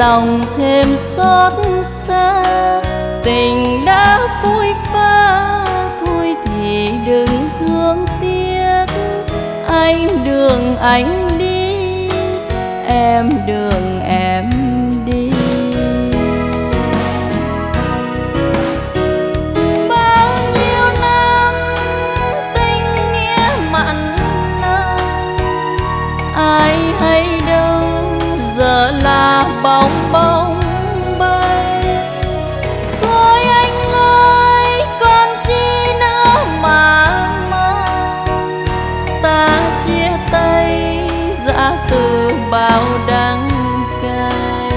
lòng thêm xót xa. Tình đã phôi pha thôi thì đừng thương tiếc. Anh đường anh đi, em đường em đi. Bao nhiêu năm tình nghĩa mặn nồng, ai hay đâu giờ là bóng bóng bay. Thôi anh ơi còn chi nữa mà mong, ta chia tay giã từ bao đắng cay.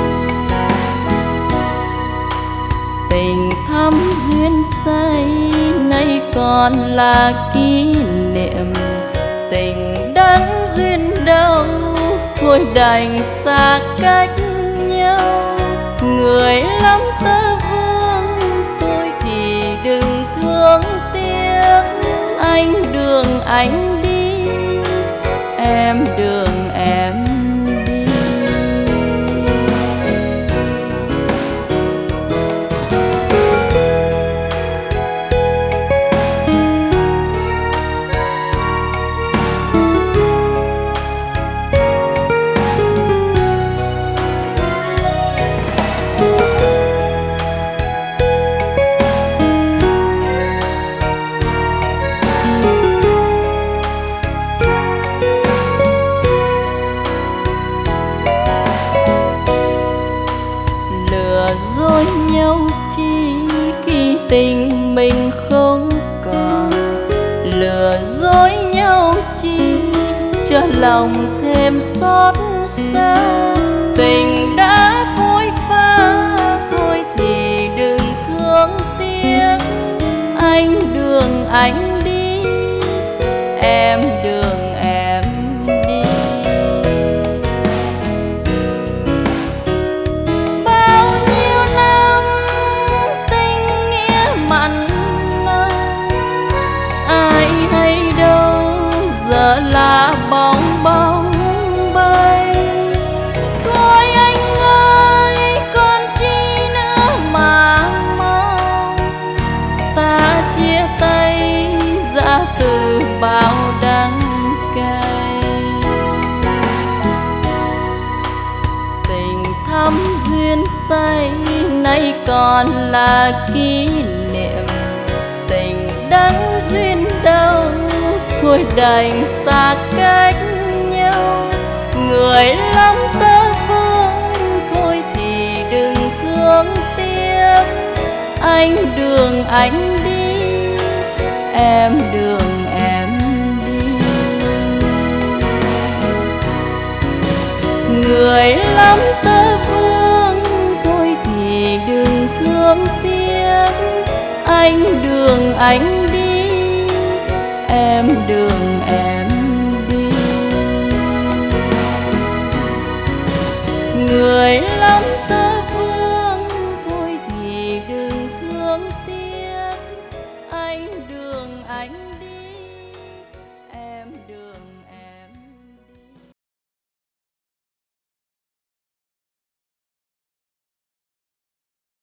Tình thắm duyên say nay còn là kỷ niệm. Tình đắng duyên đâu thôi đành xa cách nhau. Người lắm tơ vương thôi thì đừng thương tiếc. Anh đường anh đi, em đường em đi. Dối nhau chi khi tình mình không còn. Lừa dối nhau chi cho lòng thêm xót xa. Tình đã phôi pha thôi thì đừng thương tiếc. Anh đường anh đi, em đường em đi. Giờ là bóng bóng bay. Thôi anh ơi còn chi nữa mà mong, ta chia tay giã từ bao đắng cay. Tình thắm duyên say nay còn là kỷ niệm. Tình đắng duyên đâu thôi đành xa cách nhau. Người lắm tơ vương thôi thì đừng thương tiếc. Anh đường anh đi, em đường em đi. Người lắm tơ vương thôi thì đừng thương tiếc. Anh đường anh đi, em đường